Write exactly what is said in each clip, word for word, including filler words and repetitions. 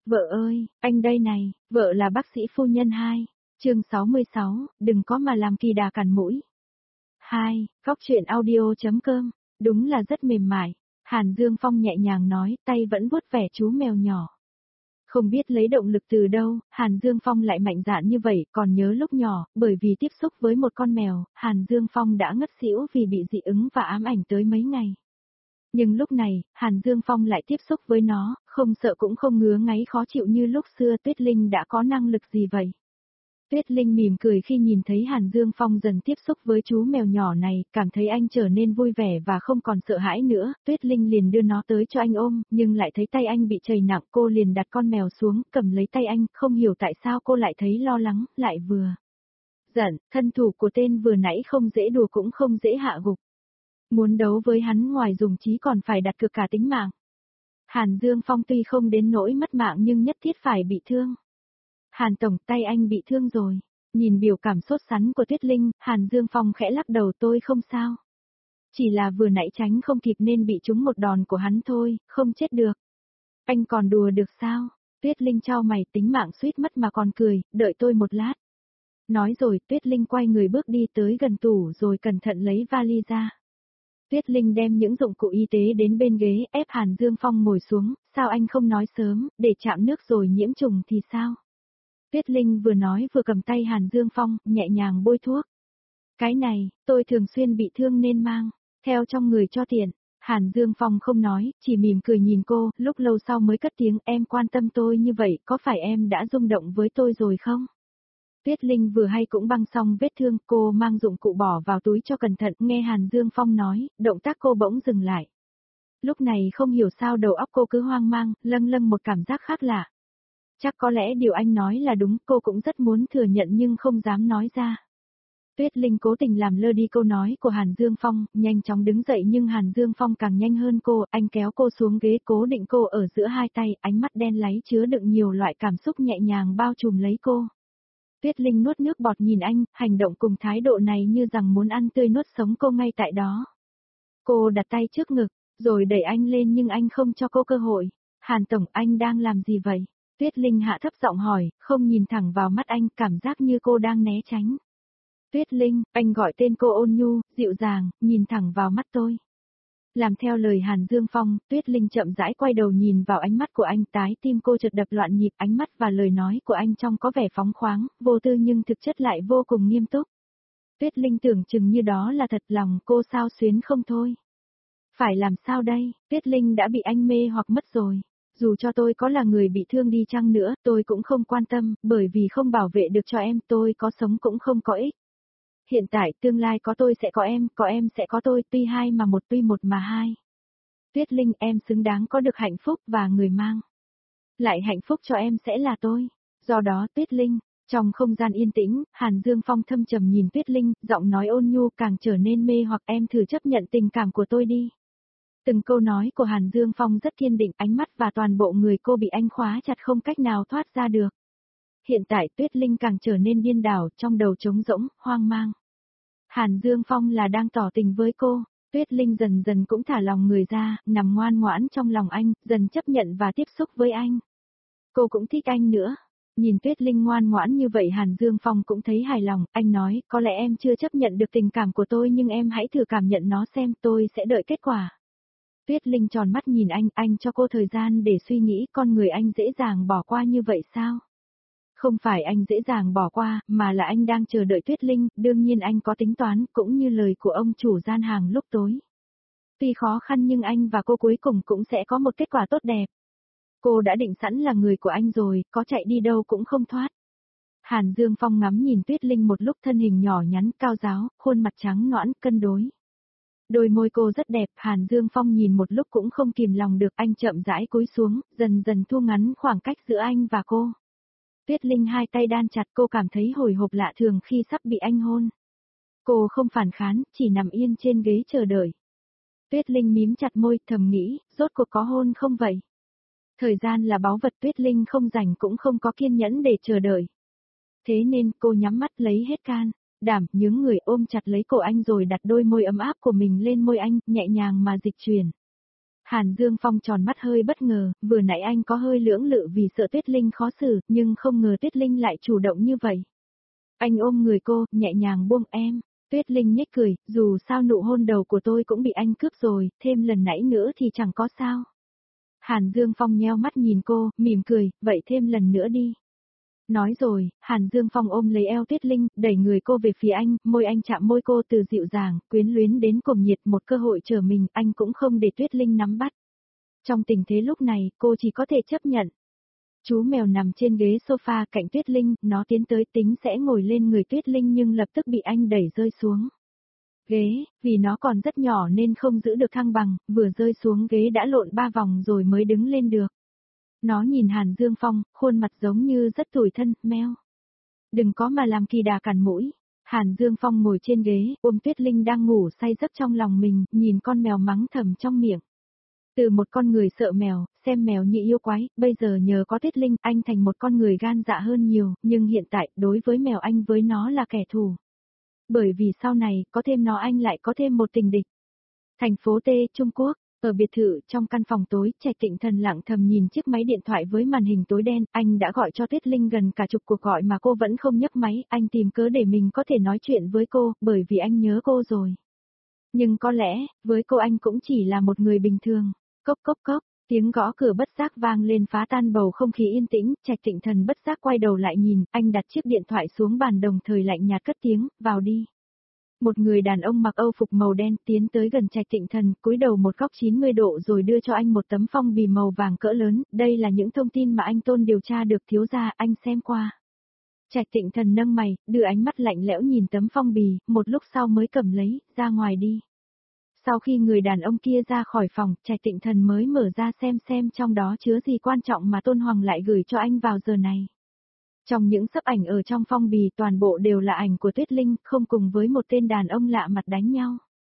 Vợ ơi, anh đây này, vợ là bác sĩ phu nhân hai. Chương sáu mươi sáu, đừng có mà làm kỳ đà cản mũi. hai. Góc truyện audio.com. Đúng là rất mềm mại. Hàn Dương Phong nhẹ nhàng nói, tay vẫn vuốt vẻ chú mèo nhỏ. Không biết lấy động lực từ đâu, Hàn Dương Phong lại mạnh dạn như vậy, còn nhớ lúc nhỏ, bởi vì tiếp xúc với một con mèo, Hàn Dương Phong đã ngất xỉu vì bị dị ứng và ám ảnh tới mấy ngày. Nhưng lúc này, Hàn Dương Phong lại tiếp xúc với nó, không sợ cũng không ngứa ngáy khó chịu như lúc xưa. Tuyết Linh đã có năng lực gì vậy? Tuyết Linh mỉm cười khi nhìn thấy Hàn Dương Phong dần tiếp xúc với chú mèo nhỏ này, cảm thấy anh trở nên vui vẻ và không còn sợ hãi nữa. Tuyết Linh liền đưa nó tới cho anh ôm, nhưng lại thấy tay anh bị trầy nặng, cô liền đặt con mèo xuống, cầm lấy tay anh, không hiểu tại sao cô lại thấy lo lắng, lại vừa giận, thân thủ của tên vừa nãy không dễ đùa cũng không dễ hạ gục. Muốn đấu với hắn ngoài dùng trí còn phải đặt cược cả tính mạng. Hàn Dương Phong tuy không đến nỗi mất mạng nhưng nhất thiết phải bị thương. Hàn Tổng, tay anh bị thương rồi. Nhìn biểu cảm sốt sắng của Tuyết Linh, Hàn Dương Phong khẽ lắc đầu, tôi không sao. Chỉ là vừa nãy tránh không kịp nên bị trúng một đòn của hắn thôi, không chết được. Anh còn đùa được sao? Tuyết Linh chau mày, tính mạng suýt mất mà còn cười, đợi tôi một lát. Nói rồi, Tuyết Linh quay người bước đi tới gần tủ rồi cẩn thận lấy vali ra. Tuyết Linh đem những dụng cụ y tế đến bên ghế, ép Hàn Dương Phong ngồi xuống, sao anh không nói sớm, để chạm nước rồi nhiễm trùng thì sao? Tuyết Linh vừa nói vừa cầm tay Hàn Dương Phong, nhẹ nhàng bôi thuốc. Cái này, tôi thường xuyên bị thương nên mang, theo trong người cho tiện. Hàn Dương Phong không nói, chỉ mỉm cười nhìn cô, lúc lâu sau mới cất tiếng, em quan tâm tôi như vậy, có phải em đã rung động với tôi rồi không? Tuyết Linh vừa hay cũng băng xong vết thương, cô mang dụng cụ bỏ vào túi cho cẩn thận, nghe Hàn Dương Phong nói, động tác cô bỗng dừng lại. Lúc này không hiểu sao đầu óc cô cứ hoang mang, lâng lâng một cảm giác khác lạ. Chắc có lẽ điều anh nói là đúng, cô cũng rất muốn thừa nhận nhưng không dám nói ra. Tuyết Linh cố tình làm lơ đi câu nói của Hàn Dương Phong, nhanh chóng đứng dậy nhưng Hàn Dương Phong càng nhanh hơn cô, anh kéo cô xuống ghế cố định cô ở giữa hai tay, ánh mắt đen láy chứa đựng nhiều loại cảm xúc nhẹ nhàng bao trùm lấy cô. Tuyết Linh nuốt nước bọt nhìn anh, hành động cùng thái độ này như rằng muốn ăn tươi nuốt sống cô ngay tại đó. Cô đặt tay trước ngực, rồi đẩy anh lên nhưng anh không cho cô cơ hội. Hàn Tổng, anh đang làm gì vậy? Tuyết Linh hạ thấp giọng hỏi, không nhìn thẳng vào mắt anh, cảm giác như cô đang né tránh. Tuyết Linh, anh gọi tên cô ôn nhu, dịu dàng, nhìn thẳng vào mắt tôi. Làm theo lời Hàn Dương Phong, Tuyết Linh chậm rãi quay đầu nhìn vào ánh mắt của anh, tái tim cô chợt đập loạn nhịp, ánh mắt và lời nói của anh trông có vẻ phóng khoáng, vô tư nhưng thực chất lại vô cùng nghiêm túc. Tuyết Linh tưởng chừng như đó là thật, lòng cô xao xuyến không thôi. Phải làm sao đây, Tuyết Linh đã bị anh mê hoặc mất rồi. Dù cho tôi có là người bị thương đi chăng nữa, tôi cũng không quan tâm, bởi vì không bảo vệ được cho em, tôi có sống cũng không có ích. Hiện tại, tương lai có tôi sẽ có em, có em sẽ có tôi, tuy hai mà một tuy một mà hai. Tuyết Linh, em xứng đáng có được hạnh phúc và người mang lại hạnh phúc cho em sẽ là tôi. Do đó, Tuyết Linh, trong không gian yên tĩnh, Hàn Dương Phong thâm trầm nhìn Tuyết Linh, giọng nói ôn nhu càng trở nên mê hoặc, em thử chấp nhận tình cảm của tôi đi. Từng câu nói của Hàn Dương Phong rất kiên định, ánh mắt và toàn bộ người cô bị anh khóa chặt không cách nào thoát ra được. Hiện tại Tuyết Linh càng trở nên điên đảo, trong đầu trống rỗng, hoang mang. Hàn Dương Phong là đang tỏ tình với cô, Tuyết Linh dần dần cũng thả lòng người ra, nằm ngoan ngoãn trong lòng anh, dần chấp nhận và tiếp xúc với anh. Cô cũng thích anh nữa. Nhìn Tuyết Linh ngoan ngoãn như vậy Hàn Dương Phong cũng thấy hài lòng, anh nói, có lẽ em chưa chấp nhận được tình cảm của tôi nhưng em hãy thử cảm nhận nó xem, tôi sẽ đợi kết quả. Tuyết Linh tròn mắt nhìn anh, anh cho cô thời gian để suy nghĩ, con người anh dễ dàng bỏ qua như vậy sao? Không phải anh dễ dàng bỏ qua, mà là anh đang chờ đợi Tuyết Linh, đương nhiên anh có tính toán, cũng như lời của ông chủ gian hàng lúc tối. Tuy khó khăn nhưng anh và cô cuối cùng cũng sẽ có một kết quả tốt đẹp. Cô đã định sẵn là người của anh rồi, có chạy đi đâu cũng không thoát. Hàn Dương Phong ngắm nhìn Tuyết Linh một lúc, thân hình nhỏ nhắn, cao ráo, khuôn mặt trắng nõn, cân đối. Đôi môi cô rất đẹp, Hàn Dương Phong nhìn một lúc cũng không kìm lòng được, anh chậm rãi cúi xuống, dần dần thu ngắn khoảng cách giữa anh và cô. Tuyết Linh hai tay đan chặt, cô cảm thấy hồi hộp lạ thường khi sắp bị anh hôn. Cô không phản kháng, chỉ nằm yên trên ghế chờ đợi. Tuyết Linh mím chặt môi, thầm nghĩ, rốt cuộc có hôn không vậy? Thời gian là báu vật, Tuyết Linh không rảnh cũng không có kiên nhẫn để chờ đợi. Thế nên cô nhắm mắt lấy hết can đảm, nhướng người ôm chặt lấy cổ anh rồi đặt đôi môi ấm áp của mình lên môi anh, nhẹ nhàng mà dịch chuyển. Hàn Dương Phong tròn mắt hơi bất ngờ, vừa nãy anh có hơi lưỡng lự vì sợ Tuyết Linh khó xử, nhưng không ngờ Tuyết Linh lại chủ động như vậy. Anh ôm người cô, nhẹ nhàng buông em. Tuyết Linh nhếch cười, dù sao nụ hôn đầu của tôi cũng bị anh cướp rồi, thêm lần nãy nữa thì chẳng có sao. Hàn Dương Phong nheo mắt nhìn cô, mỉm cười, vậy thêm lần nữa đi. Nói rồi, Hàn Dương Phong ôm lấy eo Tuyết Linh, đẩy người cô về phía anh, môi anh chạm môi cô từ dịu dàng, quyến luyến đến cuồng nhiệt, một cơ hội trở mình, anh cũng không để Tuyết Linh nắm bắt. Trong tình thế lúc này, cô chỉ có thể chấp nhận. Chú mèo nằm trên ghế sofa cạnh Tuyết Linh, nó tiến tới tính sẽ ngồi lên người Tuyết Linh nhưng lập tức bị anh đẩy rơi xuống. Ghế, vì nó còn rất nhỏ nên không giữ được thăng bằng, vừa rơi xuống ghế đã lộn ba vòng rồi mới đứng lên được. Nó nhìn Hàn Dương Phong, khuôn mặt giống như rất tủi thân, meo. Đừng có mà làm kỳ đà cản mũi. Hàn Dương Phong ngồi trên ghế, ôm Tuyết Linh đang ngủ say giấc trong lòng mình, nhìn con mèo mắng thầm trong miệng. Từ một con người sợ mèo, xem mèo như yêu quái, bây giờ nhờ có Tuyết Linh, anh thành một con người gan dạ hơn nhiều, nhưng hiện tại, đối với mèo anh với nó là kẻ thù. Bởi vì sau này, có thêm nó anh lại có thêm một tình địch. Thành phố T, Trung Quốc, ở biệt thự, trong căn phòng tối, Trạch Tịnh Thần lặng thầm nhìn chiếc máy điện thoại với màn hình tối đen, anh đã gọi cho Tuyết Linh gần cả chục cuộc gọi mà cô vẫn không nhấc máy, anh tìm cớ để mình có thể nói chuyện với cô, bởi vì anh nhớ cô rồi. Nhưng có lẽ, với cô anh cũng chỉ là một người bình thường. Cốc cốc cốc, tiếng gõ cửa bất giác vang lên phá tan bầu không khí yên tĩnh, Trạch Tịnh Thần bất giác quay đầu lại nhìn, anh đặt chiếc điện thoại xuống bàn đồng thời lạnh nhạt cất tiếng, vào đi. Một người đàn ông mặc âu phục màu đen tiến tới gần Trạch Tịnh Thần, cúi đầu một góc chín mươi độ rồi đưa cho anh một tấm phong bì màu vàng cỡ lớn, đây là những thông tin mà anh Tôn điều tra được thiếu gia, anh xem qua. Trạch Tịnh Thần nâng mày, đưa ánh mắt lạnh lẽo nhìn tấm phong bì, một lúc sau mới cầm lấy, ra ngoài đi. Sau khi người đàn ông kia ra khỏi phòng, Trạch Tịnh Thần mới mở ra xem xem trong đó chứa gì quan trọng mà Tôn Hoàng lại gửi cho anh vào giờ này. Trong những sấp ảnh ở trong phong bì toàn bộ đều là ảnh của Tuyết Linh, không cùng với một tên đàn ông lạ mặt đánh nhau.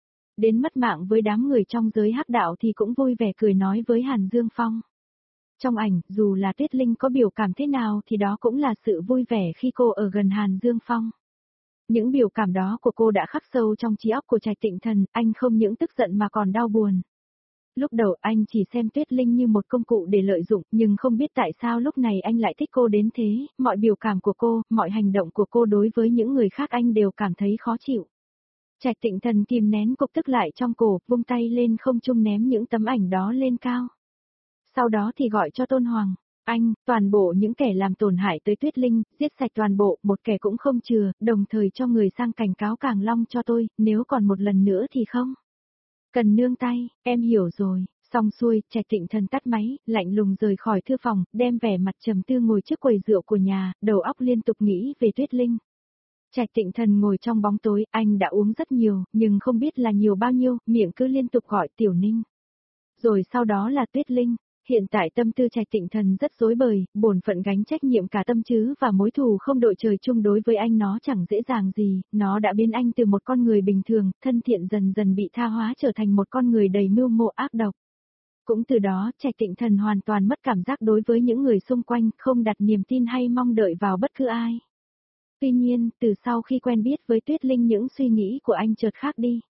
Đến mất mạng với đám người trong giới hắc đạo thì cũng vui vẻ cười nói với Hàn Dương Phong. Trong ảnh, dù là Tuyết Linh có biểu cảm thế nào thì đó cũng là sự vui vẻ khi cô ở gần Hàn Dương Phong. Những biểu cảm đó của cô đã khắc sâu trong trí óc của Trạch Tịnh Thần, anh không những tức giận mà còn đau buồn. Lúc đầu anh chỉ xem Tuyết Linh như một công cụ để lợi dụng, nhưng không biết tại sao lúc này anh lại thích cô đến thế, mọi biểu cảm của cô, mọi hành động của cô đối với những người khác anh đều cảm thấy khó chịu. Trạch Tịnh Thần kìm nén cục tức lại trong cổ, vung tay lên không trung ném những tấm ảnh đó lên cao. Sau đó thì gọi cho Tôn Hoàng. Anh, toàn bộ những kẻ làm tổn hại tới Tuyết Linh, giết sạch toàn bộ, một kẻ cũng không chừa, đồng thời cho người sang cảnh cáo Càng Long cho tôi, nếu còn một lần nữa thì không. Cần nương tay, em hiểu rồi. Xong xuôi, Trạch Tịnh Thần tắt máy, lạnh lùng rời khỏi thư phòng, đem vẻ mặt trầm tư ngồi trước quầy rượu của nhà, đầu óc liên tục nghĩ về Tuyết Linh. Trạch Tịnh Thần ngồi trong bóng tối, anh đã uống rất nhiều, nhưng không biết là nhiều bao nhiêu, miệng cứ liên tục gọi Tiểu Ninh. Rồi sau đó là Tuyết Linh. Hiện tại tâm tư Trạch Tịnh Thần rất rối bời, bổn phận gánh trách nhiệm cả tâm chứ và mối thù không đội trời chung đối với anh nó chẳng dễ dàng gì, nó đã biến anh từ một con người bình thường, thân thiện dần dần bị tha hóa trở thành một con người đầy mưu mô ác độc. Cũng từ đó, Trạch Tịnh Thần hoàn toàn mất cảm giác đối với những người xung quanh, không đặt niềm tin hay mong đợi vào bất cứ ai. Tuy nhiên, từ sau khi quen biết với Tuyết Linh những suy nghĩ của anh chợt khác đi.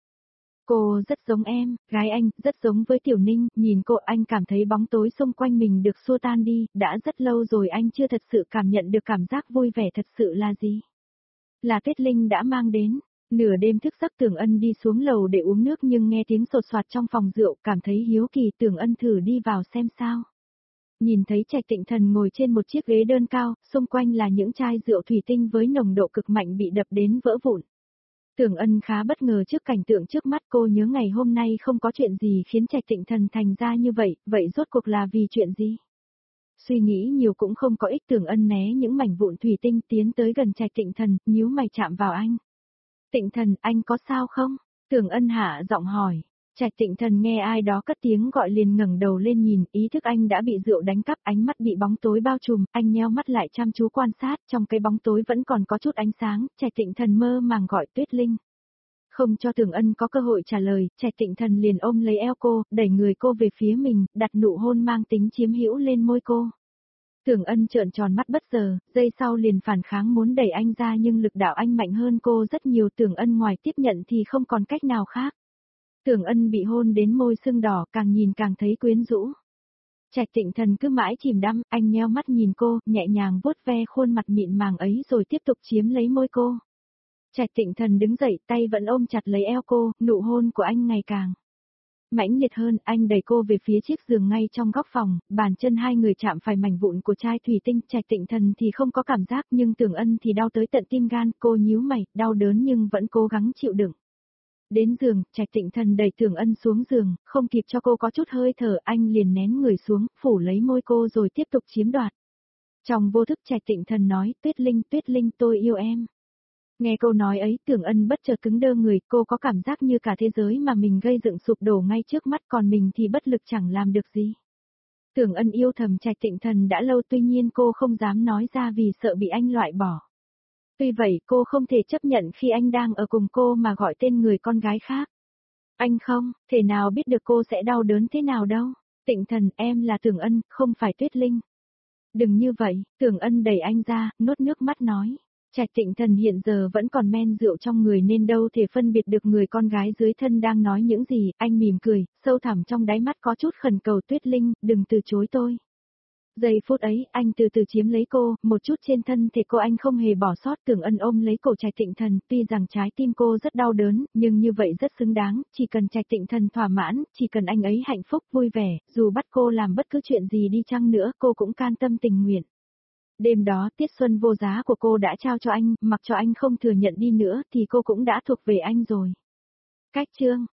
Cô rất giống em, gái anh, rất giống với Tiểu Ninh, nhìn cô anh cảm thấy bóng tối xung quanh mình được xua tan đi, đã rất lâu rồi anh chưa thật sự cảm nhận được cảm giác vui vẻ thật sự là gì. Là Tuyết Linh đã mang đến, nửa đêm thức giấc Tưởng Ân đi xuống lầu để uống nước nhưng nghe tiếng sột soạt trong phòng rượu, cảm thấy hiếu kỳ Tưởng Ân thử đi vào xem sao. Nhìn thấy Trạch Tịnh Thần ngồi trên một chiếc ghế đơn cao, xung quanh là những chai rượu thủy tinh với nồng độ cực mạnh bị đập đến vỡ vụn. Tưởng Ân khá bất ngờ trước cảnh tượng trước mắt, cô nhớ ngày hôm nay không có chuyện gì khiến Trạch Tịnh Thần thành ra như vậy, vậy rốt cuộc là vì chuyện gì? Suy nghĩ nhiều cũng không có ích, Tưởng Ân né những mảnh vụn thủy tinh tiến tới gần Trạch Tịnh Thần, nhíu mày chạm vào anh. Tịnh Thần, anh có sao không? Tưởng Ân hạ giọng hỏi. Trạch Tịnh Thần nghe ai đó cất tiếng gọi liền ngẩng đầu lên nhìn, ý thức anh đã bị rượu đánh cắp, ánh mắt bị bóng tối bao trùm, anh nheo mắt lại chăm chú quan sát, trong cái bóng tối vẫn còn có chút ánh sáng, Trạch Tịnh Thần mơ màng gọi Tuyết Linh. Không cho Tưởng Ân có cơ hội trả lời, Trạch Tịnh Thần liền ôm lấy eo cô, đẩy người cô về phía mình, đặt nụ hôn mang tính chiếm hữu lên môi cô. Tưởng Ân trợn tròn mắt bất ngờ, giây sau liền phản kháng muốn đẩy anh ra nhưng lực đạo anh mạnh hơn cô rất nhiều, Tưởng Ân ngoài tiếp nhận thì không còn cách nào khác. Tưởng Ân bị hôn đến môi sưng đỏ, càng nhìn càng thấy quyến rũ. Trạch Tịnh Thần cứ mãi chìm đắm, anh nheo mắt nhìn cô, nhẹ nhàng vuốt ve khuôn mặt mịn màng ấy rồi tiếp tục chiếm lấy môi cô. Trạch Tịnh Thần đứng dậy, tay vẫn ôm chặt lấy eo cô, nụ hôn của anh ngày càng mãnh liệt hơn, anh đẩy cô về phía chiếc giường ngay trong góc phòng, bàn chân hai người chạm phải mảnh vụn của chai thủy tinh, Trạch Tịnh Thần thì không có cảm giác nhưng Tưởng Ân thì đau tới tận tim gan, cô nhíu mày, đau đớn nhưng vẫn cố gắng chịu đựng. Đến giường, Trạch Tịnh Thần đẩy Tưởng Ân xuống giường, không kịp cho cô có chút hơi thở, anh liền nén người xuống, phủ lấy môi cô rồi tiếp tục chiếm đoạt. Trong vô thức Trạch Tịnh Thần nói, Tuyết Linh, Tuyết Linh tôi yêu em. Nghe câu nói ấy, Tưởng Ân bất chợt cứng đơ người, cô có cảm giác như cả thế giới mà mình gây dựng sụp đổ ngay trước mắt, còn mình thì bất lực chẳng làm được gì. Tưởng Ân yêu thầm Trạch Tịnh Thần đã lâu, tuy nhiên cô không dám nói ra vì sợ bị anh loại bỏ. Tuy vậy cô không thể chấp nhận khi anh đang ở cùng cô mà gọi tên người con gái khác. Anh không, thể nào biết được cô sẽ đau đớn thế nào đâu. Tịnh Thần, em là Tưởng Ân, không phải Tuyết Linh. Đừng như vậy, Tưởng Ân đẩy anh ra, nuốt nước mắt nói. Trạch Tịnh Thần hiện giờ vẫn còn men rượu trong người nên đâu thể phân biệt được người con gái dưới thân đang nói những gì, anh mỉm cười, sâu thẳm trong đáy mắt có chút khẩn cầu, Tuyết Linh, đừng từ chối tôi. Giây phút ấy, anh từ từ chiếm lấy cô, một chút trên thân thể cô anh không hề bỏ sót. Tưởng Ân ôm lấy cổ Trạch Tịnh Thần, tuy rằng trái tim cô rất đau đớn, nhưng như vậy rất xứng đáng, chỉ cần Trạch Tịnh Thần thỏa mãn, chỉ cần anh ấy hạnh phúc vui vẻ, dù bắt cô làm bất cứ chuyện gì đi chăng nữa, cô cũng can tâm tình nguyện. Đêm đó tiết xuân vô giá của cô đã trao cho anh, mặc cho anh không thừa nhận đi nữa thì cô cũng đã thuộc về anh rồi. Cách chương